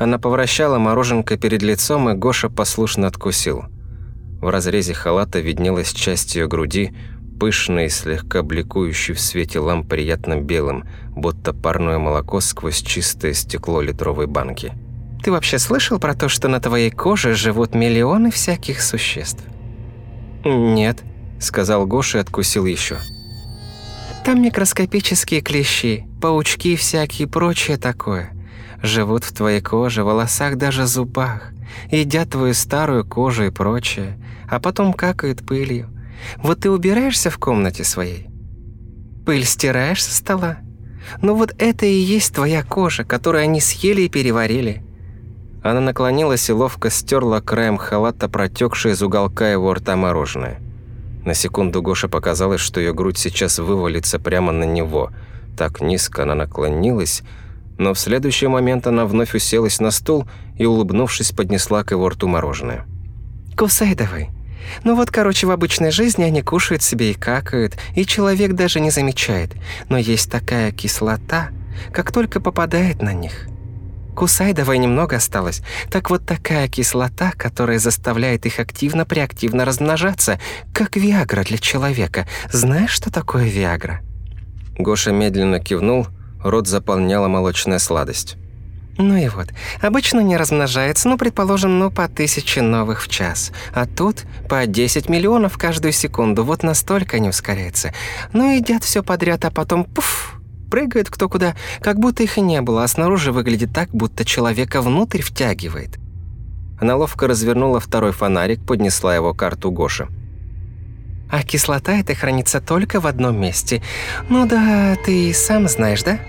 Она повращала мороженко перед лицом, и Гоша послушно откусил. В разрезе халата виднелась часть ее груди, пышной и слегка бликующей в свете ламп приятно белым, будто парное молоко сквозь чистое стекло литровой банки. Ты вообще слышал про то, что на твоей коже живут миллионы всяких существ? Нет, сказал Гоша и откусил еще. Там микроскопические клещи, паучки всякие и прочее такое. Живут в твоей коже, волосах, даже зубах. Едят твою старую кожу и прочее, а потом какают пылью. Вот ты убираешься в комнате своей, пыль стираешь со стола. Ну вот это и есть твоя кожа, которую они съели и переварили. Она наклонилась и ловко стерла краем халата протекшее из уголка его рта мороженое. На секунду Гоше показалось, что ее грудь сейчас вывалится прямо на него. Так низко она наклонилась, но в следующий момент она вновь уселась на стул и, улыбнувшись, поднесла к его рту мороженое. «Кусай давай. Ну вот, короче, в обычной жизни они кушают себе и какают, и человек даже не замечает. Но есть такая кислота, как только попадает на них. Кусай давай, немного осталось. Так вот такая кислота, которая заставляет их активно-преактивно размножаться, как виагра для человека. Знаешь, что такое виагра?» Гоша медленно кивнул, рот заполняла молочная сладость. Ну и вот, обычно не размножается, ну, предположим, ну, по тысяче новых в час. А тут по десять миллионов каждую секунду, вот настолько не ускоряется. Ну, едят все подряд, а потом пуф, прыгают кто куда, как будто их и не было, а снаружи выглядит так, будто человека внутрь втягивает. Она ловко развернула второй фонарик, поднесла его к рту Гоши. А кислота эта хранится только в одном месте. Ну да, ты сам знаешь, да?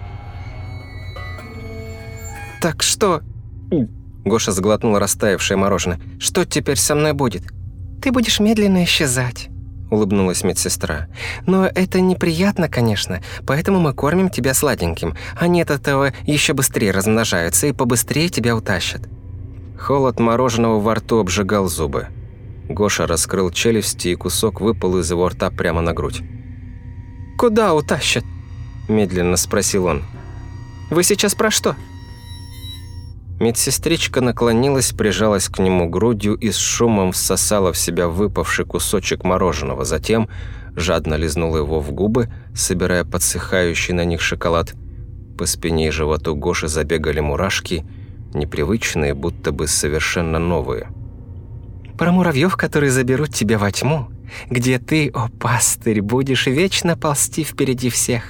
Так что... Гоша сглотнул растаявшее мороженое. Что теперь со мной будет? Ты будешь медленно исчезать, улыбнулась медсестра. Но это неприятно, конечно, поэтому мы кормим тебя сладеньким. Они от этого еще быстрее размножаются и побыстрее тебя утащат. Холод мороженого во рту обжигал зубы. Гоша раскрыл челюсти, и кусок выпал из его рта прямо на грудь. «Куда утащат?» – медленно спросил он. «Вы сейчас про что?» Медсестричка наклонилась, прижалась к нему грудью и с шумом всосала в себя выпавший кусочек мороженого. Затем жадно лизнула его в губы, собирая подсыхающий на них шоколад. По спине и животу Гоши забегали мурашки, непривычные, будто бы совершенно новые. «Про муравьев, которые заберут тебя во тьму, где ты, о пастырь, будешь вечно ползти впереди всех».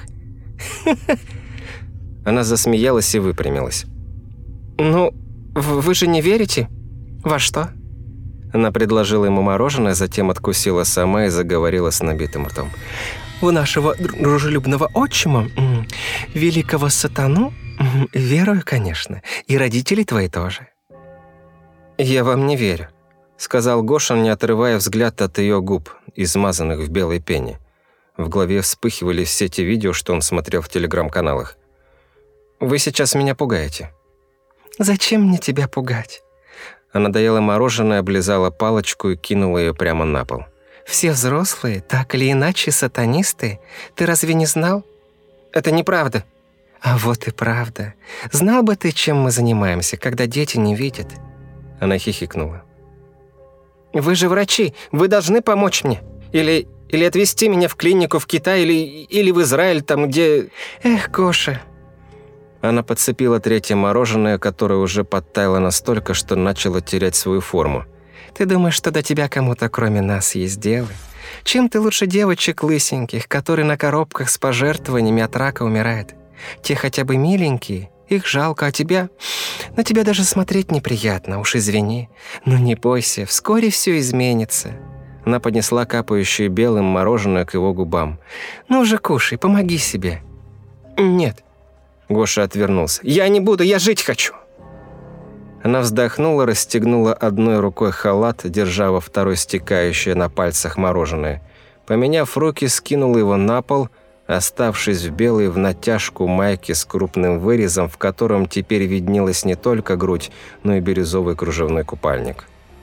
Она засмеялась и выпрямилась. «Ну, вы же не верите? Во что?» Она предложила ему мороженое, затем откусила сама и заговорила с набитым ртом. «У нашего дружелюбного отчима, великого сатану, верую, конечно, и родители твои тоже». «Я вам не верю», — сказал Гоша, не отрывая взгляд от ее губ, измазанных в белой пене. В голове вспыхивали все те видео, что он смотрел в телеграм-каналах. «Вы сейчас меня пугаете». «Зачем мне тебя пугать?» Она доела мороженое, облизала палочку и кинула ее прямо на пол. «Все взрослые, так или иначе, сатанисты. Ты разве не знал?» «Это неправда». «А вот и правда. Знал бы ты, чем мы занимаемся, когда дети не видят?» Она хихикнула. «Вы же врачи, вы должны помочь мне. Или, или отвезти меня в клинику в Китай, или, или в Израиль, там, где...» «Эх, Гоша». Она подцепила третье мороженое, которое уже подтаяло настолько, что начало терять свою форму. «Ты думаешь, что до тебя кому-то кроме нас есть дело? Чем ты лучше девочек лысеньких, которые на коробках с пожертвованиями от рака умирают? Те хотя бы миленькие, их жалко, а тебя... На тебя даже смотреть неприятно, уж извини. Но не бойся, вскоре все изменится». Она поднесла капающее белым мороженое к его губам. «Ну же, кушай, помоги себе». «Нет». Гоша отвернулся. «Я не буду, я жить хочу!» Она вздохнула, расстегнула одной рукой халат, держа во второй стекающее на пальцах мороженое. Поменяв руки, скинула его на пол, оставшись в белой в натяжку майке с крупным вырезом, в котором теперь виднелась не только грудь, но и бирюзовый кружевной купальник.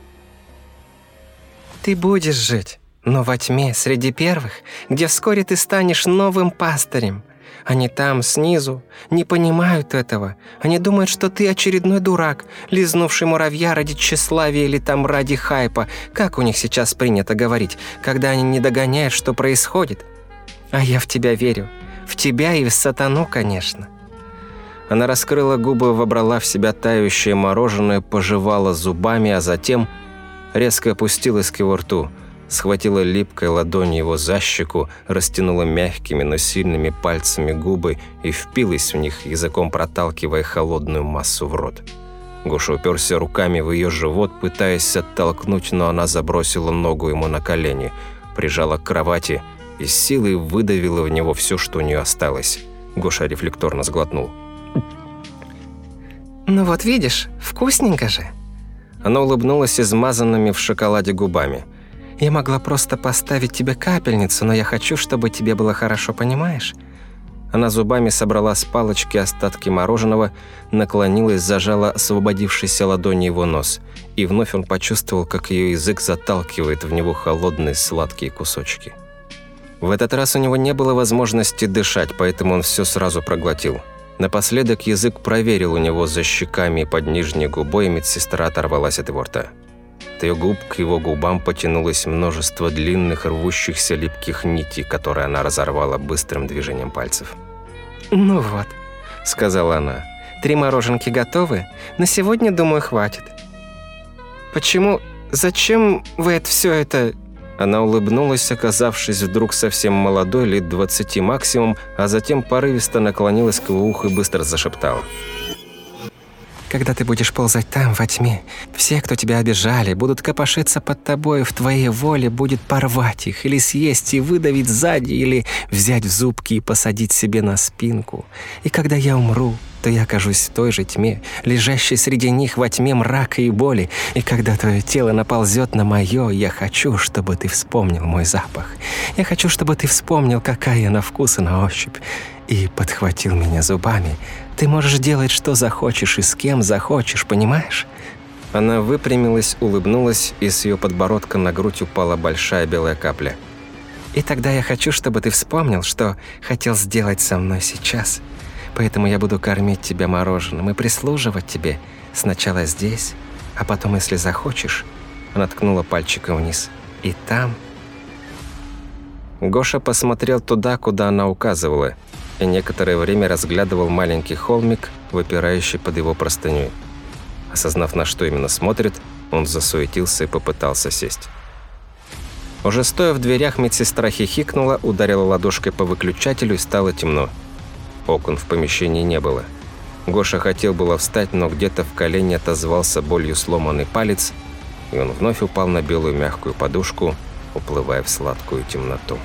«Ты будешь жить, но во тьме, среди первых, где вскоре ты станешь новым пастырем. Они там, снизу, не понимают этого. Они думают, что ты очередной дурак, лизнувший муравья ради тщеславия или там ради хайпа. Как у них сейчас принято говорить, когда они не догоняют, что происходит? А я в тебя верю. В тебя и в сатану, конечно». Она раскрыла губы, вобрала в себя тающее мороженое, пожевала зубами, а затем резко опустилась к его рту, схватила липкой ладонью его за щеку, растянула мягкими, но сильными пальцами губы и впилась в них, языком проталкивая холодную массу в рот. Гоша уперся руками в ее живот, пытаясь оттолкнуть, но она забросила ногу ему на колени, прижала к кровати и с силой выдавила в него все, что у нее осталось. Гоша рефлекторно сглотнул. «Ну вот видишь, вкусненько же». Она улыбнулась измазанными в шоколаде губами. «Я могла просто поставить тебе капельницу, но я хочу, чтобы тебе было хорошо, понимаешь?» Она зубами собрала с палочки остатки мороженого, наклонилась, зажала освободившейся ладонью его нос. И вновь он почувствовал, как ее язык заталкивает в него холодные сладкие кусочки. В этот раз у него не было возможности дышать, поэтому он все сразу проглотил. Напоследок язык проверил у него за щеками и под нижней губой, и медсестра оторвалась от его рта. От ее губ к его губам потянулось множество длинных, рвущихся липких нитей, которые она разорвала быстрым движением пальцев. «Ну вот», — сказала она, — «три мороженки готовы? На сегодня, думаю, хватит». «Почему? Зачем вы это все это...» Она улыбнулась, оказавшись вдруг совсем молодой, лет двадцати максимум, а затем порывисто наклонилась к его уху и быстро зашептала. «Когда ты будешь ползать там, во тьме, все, кто тебя обижали, будут копошиться под тобой, в твоей воле будет порвать их, или съесть и выдавить сзади, или взять в зубки и посадить себе на спинку. И когда я умру, то я окажусь в той же тьме, лежащей среди них во тьме мрака и боли. И когда твое тело наползет на мое, я хочу, чтобы ты вспомнил мой запах. Я хочу, чтобы ты вспомнил, какая я на вкус и на ощупь, и подхватил меня зубами. Ты можешь делать, что захочешь и с кем захочешь, понимаешь?» Она выпрямилась, улыбнулась, и с ее подбородка на грудь упала большая белая капля. «И тогда я хочу, чтобы ты вспомнил, что хотел сделать со мной сейчас. Поэтому я буду кормить тебя мороженым и прислуживать тебе сначала здесь, а потом, если захочешь...» Она ткнула пальчиком вниз. «И там...» Гоша посмотрел туда, куда она указывала, и некоторое время разглядывал маленький холмик, выпирающий под его простыней. Осознав, на что именно смотрит, он засуетился и попытался сесть. Уже стоя в дверях, медсестра хихикнула, ударила ладошкой по выключателю, и стало темно. Окон в помещении не было. Гоша хотел было встать, но где-то в колене отозвался болью сломанный палец, и он вновь упал на белую мягкую подушку, уплывая в сладкую темноту.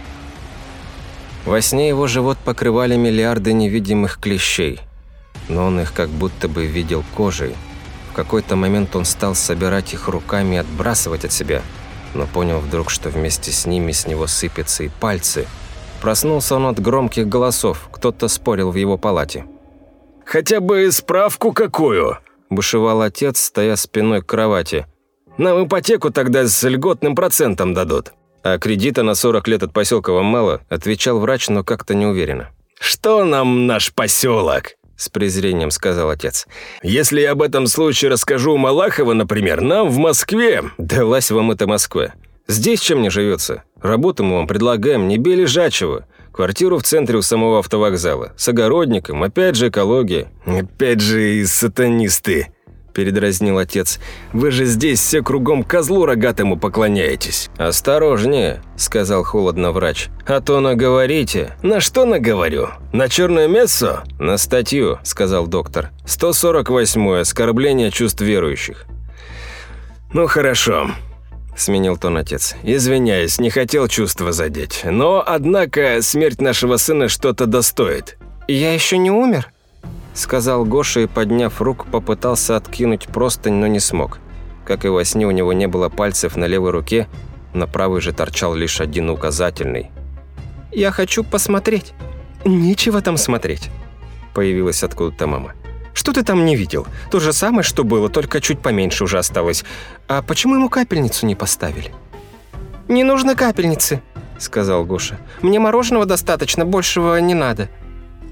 Во сне его живот покрывали миллиарды невидимых клещей, но он их как будто бы видел кожей. В какой-то момент он стал собирать их руками и отбрасывать от себя, но понял вдруг, что вместе с ними с него сыпятся и пальцы. Проснулся он от громких голосов, кто-то спорил в его палате. «Хотя бы справку какую?» – бушевал отец, стоя спиной к кровати. «Нам ипотеку тогда с льготным процентом дадут». «А кредита на сорок лет от поселка вам мало?» – отвечал врач, но как-то неуверенно. «Что нам наш поселок?» – с презрением сказал отец. «Если я об этом случае расскажу у Малахова, например, нам в Москве...» «Далась вам эта Москва. Здесь чем не живется? Работу мы вам предлагаем не бей лежачего. Квартиру в центре у самого автовокзала. С огородником, опять же экология». «Опять же и сатанисты», – передразнил отец. «Вы же здесь все кругом козлу рогатому поклоняетесь». «Осторожнее», – сказал холодно врач. «А то наговорите». «На что наговорю? На черное мессо?» «На статью», – сказал доктор. «сто сорок восьмое. Оскорбление чувств верующих». «Ну хорошо», – сменил тон отец. «Извиняюсь, не хотел чувства задеть. Но, однако, смерть нашего сына что-то достоит». «Я еще не умер?» – сказал Гоша и, подняв руку, попытался откинуть простынь, но не смог. Как и во сне, у него не было пальцев на левой руке, на правой же торчал лишь один указательный. «Я хочу посмотреть». «Нечего там смотреть», – появилась откуда-то мама. «Что ты там не видел? То же самое, что было, только чуть поменьше уже осталось. А почему ему капельницу не поставили?» «Не нужно капельницы», – сказал Гоша. «Мне мороженого достаточно, большего не надо».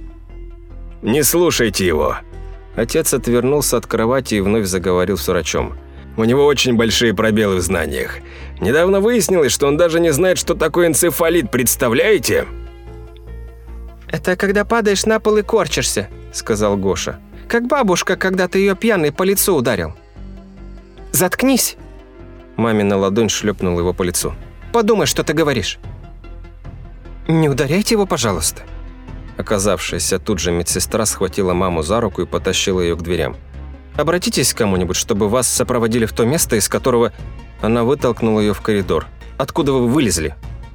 Не слушайте его». Отец отвернулся от кровати и вновь заговорил с врачом. «У него очень большие пробелы в знаниях. Недавно выяснилось, что он даже не знает, что такое энцефалит, представляете?» «Это когда падаешь на пол и корчишься», – сказал Гоша. «Как бабушка, когда ты ее пьяный по лицу ударил». «Заткнись!» Мамина ладонь шлепнула его по лицу. «Подумай, что ты говоришь». «Не ударяйте его, пожалуйста». Оказавшаяся тут же медсестра схватила маму за руку и потащила ее к дверям. «Обратитесь к кому-нибудь, чтобы вас сопроводили в то место, из которого...» Она вытолкнула ее в коридор. «Откуда вы вылезли?»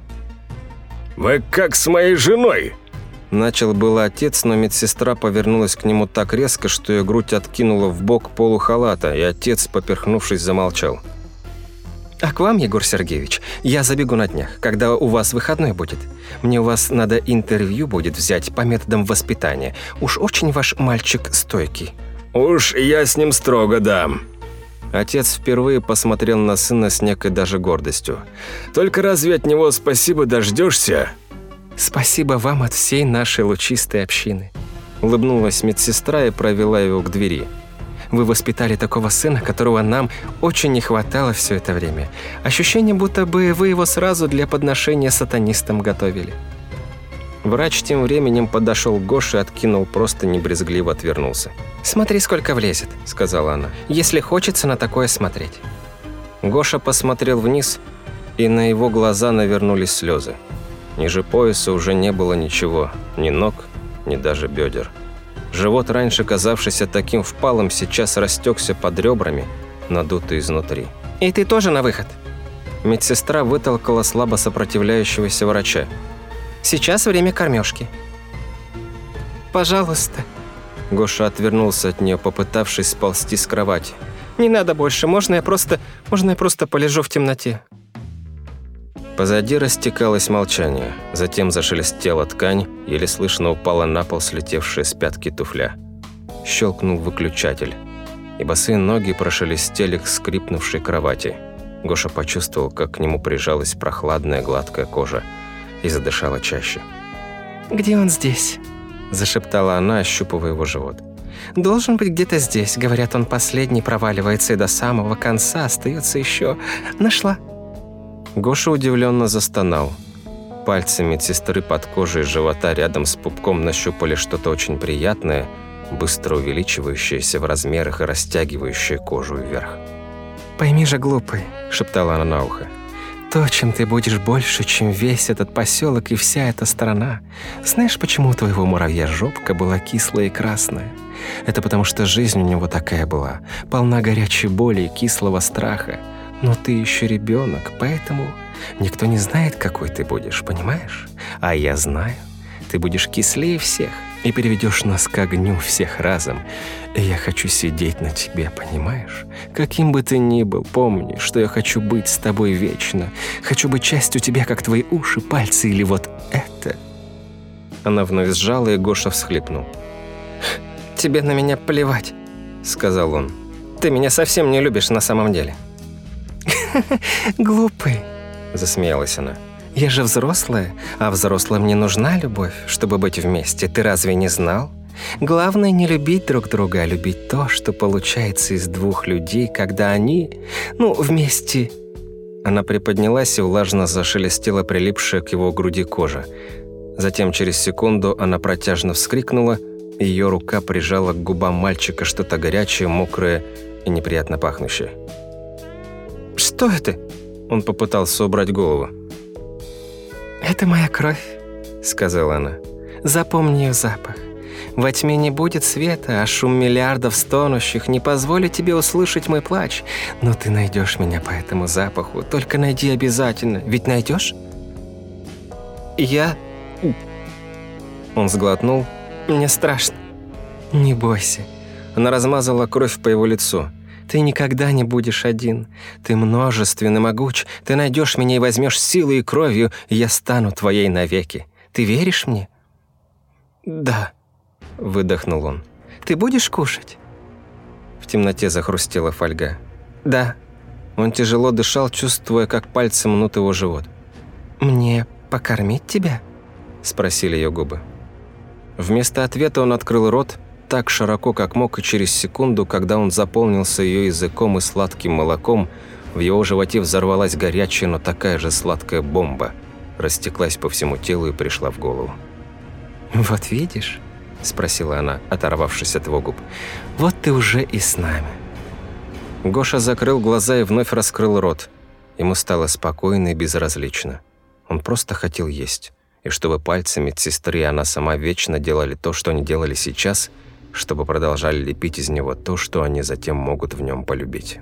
«Вы как с моей женой!» Начал было отец, но медсестра повернулась к нему так резко, что ее грудь откинула в бок полу халата, и отец, поперхнувшись, замолчал. «А к вам, Егор Сергеевич, я забегу на днях, когда у вас выходной будет. Мне у вас надо интервью будет взять по методам воспитания. Уж очень ваш мальчик стойкий». «Уж я с ним строго дам». Отец впервые посмотрел на сына с некой даже гордостью. «Только разве от него спасибо дождешься?» «Спасибо вам от всей нашей лучистой общины», – улыбнулась медсестра и провела его к двери. «Вы воспитали такого сына, которого нам очень не хватало все это время. Ощущение, будто бы вы его сразу для подношения сатанистам готовили». Врач тем временем подошел к Гоше и откинул, просто небрезгливо отвернулся. «Смотри, сколько влезет», – сказала она, – «если хочется на такое смотреть». Гоша посмотрел вниз, и на его глаза навернулись слезы. Ниже пояса уже не было ничего, ни ног, ни даже бедер. Живот, раньше казавшийся таким впалым, сейчас растекся под ребрами, надутый изнутри. «И ты тоже на выход?» Медсестра вытолкала слабо сопротивляющегося врача. «Сейчас время кормежки». «Пожалуйста». Гоша отвернулся от нее, попытавшись сползти с кровати. «Не надо больше, можно я просто, можно я просто полежу в темноте?» Позади растекалось молчание, затем зашелестела ткань, еле слышно упала на пол слетевшая с пятки туфля. Щелкнул выключатель, и босые ноги прошелестели к скрипнувшей кровати. Гоша почувствовал, как к нему прижалась прохладная гладкая кожа, и задышала чаще. «Где он здесь?» – зашептала она, ощупывая его живот. «Должен быть где-то здесь. Говорят, он последний проваливается, и до самого конца остается еще. Нашла». Гоша удивленно застонал. Пальцы медсестры под кожей живота рядом с пупком нащупали что-то очень приятное, быстро увеличивающееся в размерах и растягивающее кожу вверх. «Пойми же, глупый», – шептала она на ухо, – «то, чем ты будешь больше, чем весь этот поселок и вся эта страна. Знаешь, почему у твоего муравья жопка была кислая и красная? Это потому что жизнь у него такая была, полна горячей боли и кислого страха. Но ты еще ребенок, поэтому никто не знает, какой ты будешь, понимаешь? А я знаю, ты будешь кислее всех и переведешь нас к огню всех разом. И я хочу сидеть на тебе, понимаешь? Каким бы ты ни был, помни, что я хочу быть с тобой вечно. Хочу быть частью тебя, как твои уши, пальцы или вот это». Она вновь сжала, и Гоша всхлипнул. «Тебе на меня плевать», — сказал он. «Ты меня совсем не любишь на самом деле». «Глупый», – засмеялась она. «Я же взрослая, а взрослым не нужна любовь, чтобы быть вместе. Ты разве не знал? Главное не любить друг друга, а любить то, что получается из двух людей, когда они, ну, вместе». Она приподнялась и влажно зашелестела прилипшая к его груди кожа. Затем через секунду она протяжно вскрикнула, и ее рука прижала к губам мальчика что-то горячее, мокрое и неприятно пахнущее. «Что это?» Он попытался убрать голову. «Это моя кровь», — сказала она. «Запомни ее запах. Во тьме не будет света, а шум миллиардов стонущих не позволит тебе услышать мой плач. Но ты найдешь меня по этому запаху. Только найди обязательно. Ведь найдешь?» «Я...» Он сглотнул. «Мне страшно». «Не бойся». Она размазала кровь по его лицу. «Ты никогда не будешь один. Ты множественный, могуч. Ты найдешь меня и возьмешь силой и кровью, и я стану твоей навеки. Ты веришь мне?» «Да», — выдохнул он. «Ты будешь кушать?» В темноте захрустела фольга. «Да». Он тяжело дышал, чувствуя, как пальцы мнут его живот. «Мне покормить тебя?» — спросили ее губы. Вместо ответа он открыл рот так широко, как мог, и через секунду, когда он заполнился ее языком и сладким молоком, в его животе взорвалась горячая, но такая же сладкая бомба, растеклась по всему телу и пришла в голову. «Вот видишь?» – спросила она, оторвавшись от его губ. «Вот ты уже и с нами». Гоша закрыл глаза и вновь раскрыл рот. Ему стало спокойно и безразлично. Он просто хотел есть. И чтобы пальцы медсестры и она сама вечно делали то, что они делали сейчас, чтобы продолжали лепить из него то, что они затем могут в нем полюбить.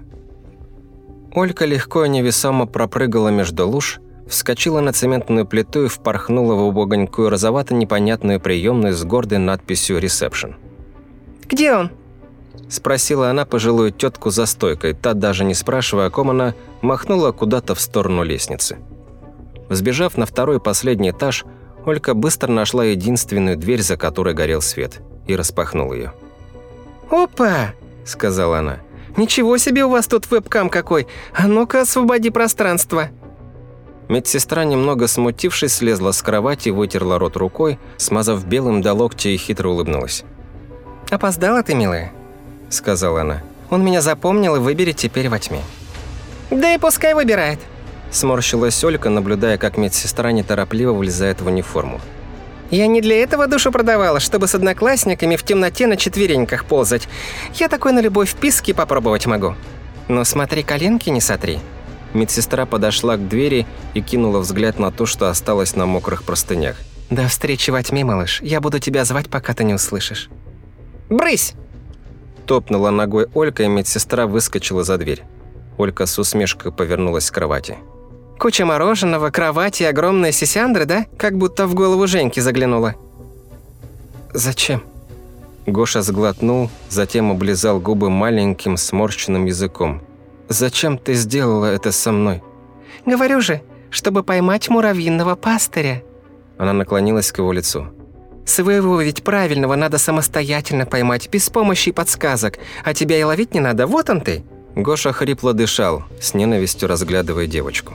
Олька легко и невесомо пропрыгала между луж, вскочила на цементную плиту и впорхнула в убогонькую розовато-непонятную приемную с гордой надписью «Ресепшн». «Где он?» – спросила она пожилую тетку за стойкой. Та, даже не спрашивая, о ком она, махнула куда-то в сторону лестницы. Взбежав на второй и последний этаж, Олька быстро нашла единственную дверь, за которой горел свет, и распахнула ее. «Опа!» – сказала она. «Ничего себе у вас тут вебкам какой! А ну-ка, освободи пространство!» Медсестра, немного смутившись, слезла с кровати, вытерла рот рукой, смазав белым до локтя, и хитро улыбнулась. «Опоздала ты, милая?» – сказала она. «Он меня запомнил и выберет теперь во тьме». «Да и пускай выбирает», – сморщилась Олька, наблюдая, как медсестра неторопливо влезает в униформу. «Я не для этого душу продавала, чтобы с одноклассниками в темноте на четвереньках ползать. Я такой на любой вписки попробовать могу. Но смотри, коленки не сотри». Медсестра подошла к двери и кинула взгляд на то, что осталось на мокрых простынях. «До встречи во тьме, малыш. Я буду тебя звать, пока ты не услышишь». «Брысь!» Топнула ногой Олька, и медсестра выскочила за дверь. Олька с усмешкой повернулась к кровати. «Куча мороженого, кровати и огромные сисяндры, да? Как будто в голову Женьки заглянула». «Зачем?» Гоша сглотнул, затем облизал губы маленьким сморщенным языком. «Зачем ты сделала это со мной?» «Говорю же, чтобы поймать муравьиного пастыря». Она наклонилась к его лицу. «Своего ведь правильного надо самостоятельно поймать, без помощи и подсказок. А тебя и ловить не надо, вот он ты». Гоша хрипло дышал, с ненавистью разглядывая девочку.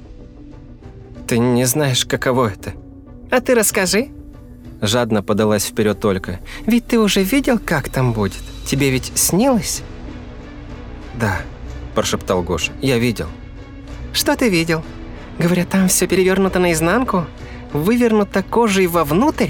«Ты не знаешь, каково это». «А ты расскажи». Жадно подалась вперед Олька. «Ведь ты уже видел, как там будет? Тебе ведь снилось?» «Да», – прошептал Гоша, – «я видел». «Что ты видел? Говорят, там все перевернуто наизнанку? Вывернуто кожей вовнутрь?»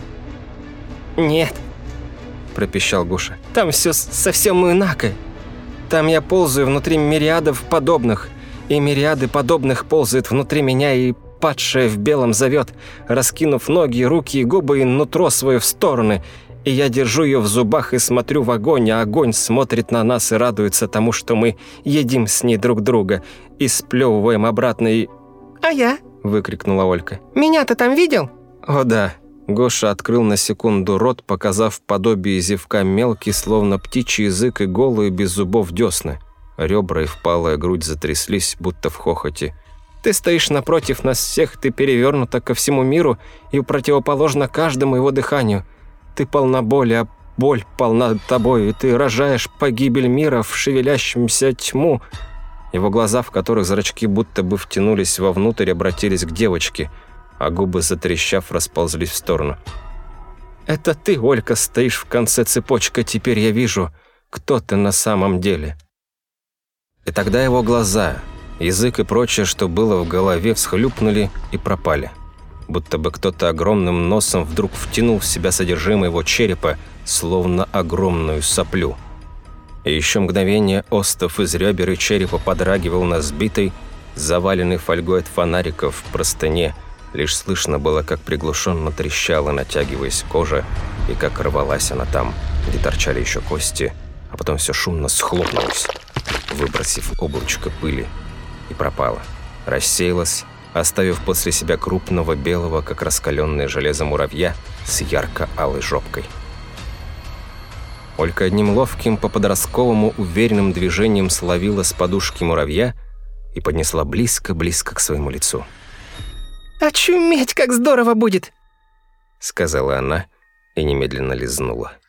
«Нет», – пропищал Гоша, – «там все совсем инако. Там я ползаю внутри мириадов подобных, и мириады подобных ползают внутри меня, и падшая в белом зовет, раскинув ноги, руки и губы и нутро свое в стороны, и я держу ее в зубах и смотрю в огонь, а огонь смотрит на нас и радуется тому, что мы едим с ней друг друга, и сплевываем обратно, и...» «А я?» – выкрикнула Олька. «Меня-то там видел?» «О да». Гоша открыл на секунду рот, показав подобие зевка мелкий, словно птичий язык, и голые без зубов десны. Ребра и впалая грудь затряслись, будто в хохоте. «Ты стоишь напротив нас всех, ты перевернута ко всему миру и противоположна каждому его дыханию. Ты полна боли, а боль полна тобой, и ты рожаешь погибель мира в шевелящемся тьму». Его глаза, в которых зрачки будто бы втянулись вовнутрь, обратились к девочке, а губы, затрещав, расползлись в сторону. «Это ты, Олька, стоишь в конце цепочки, теперь я вижу, кто ты на самом деле». И тогда его глаза, язык и прочее, что было в голове, всхлюпнули и пропали. Будто бы кто-то огромным носом вдруг втянул в себя содержимое его черепа, словно огромную соплю. И еще мгновение остов из ребер и черепа подрагивал на сбитой, заваленной фольгой от фонариков в простыне. Лишь слышно было, как приглушенно трещала, натягиваясь кожа, и как рвалась она там, где торчали еще кости, а потом все шумно схлопнулось, выбросив облачко пыли, и пропала, рассеялась, оставив после себя крупного белого, как раскаленное железо муравья, с ярко-алой жопкой. Олька одним ловким, по-подростковому уверенным движением словила с подушки муравья и поднесла близко-близко к своему лицу. «Очуметь, как здорово будет!» — сказала она и немедленно лизнула.